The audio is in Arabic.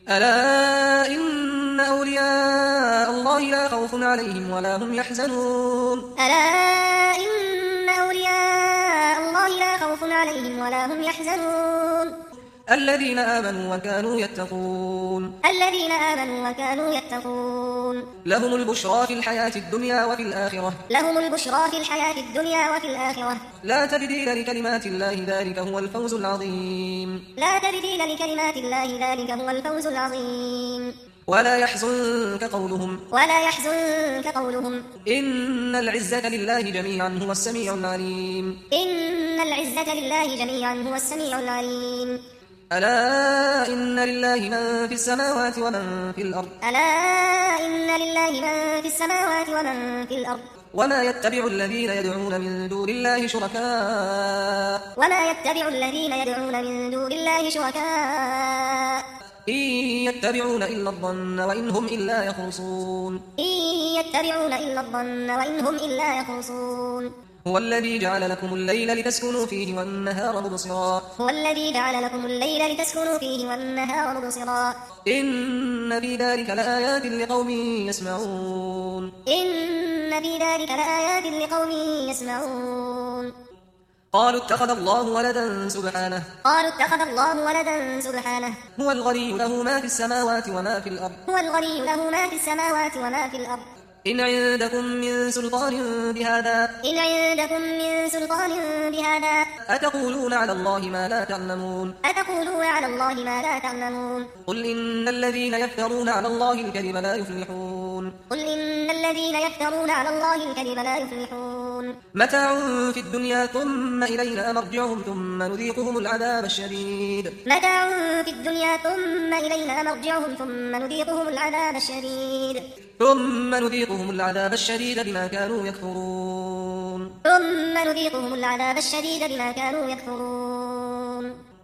ألا إن أولياء الله لا خوف عليهم ولا هم يحزنون ألا إن أولياء الله لا خوف عليهم ولا هم يحزنون الذين آمنوا وكانوا يتقون الذين آمنوا وكانوا يتقون لهم البشرى في الحياة الدنيا وفي الآخرة لهم البشرى في الحياة الدنيا وفي الآخرة لا تبديل لكلمات الله ذلك هو الفوز العظيم لا تبديل لكلمات الله ذلك هو الفوز العظيم ولا يحزنك قولهم إن العزة لله جميعا هو السميع العليم إن العزة لله جميعا هو السميع العليم ألا إن لله من في السماوات ومن في الأرض ألا إن لله من في السماوات ومن في الأرض وما يتبع الذين يدعون من دون الله شركاء إن يتبعون إلا الظن وإن هم إلا يخرصون هو الذي جعل لكم الليل لتسكنوا فيه والنهار مبصرا إن في ذلك لآيات لقوم يسمعون قالوا اتخذ الله ولدا سبحانه هو الغني له ما في السماوات وما في الأرض إن عندكم من سلطان بهذا أتقولون على الله ما لا تعلمون قل إن الذين يفترون على الله الكذب لا يفلحون متاع في الدنيا ثم إلينا مرجعهم ثم نذيقهم العذاب الشديد بما كانوا يكفرون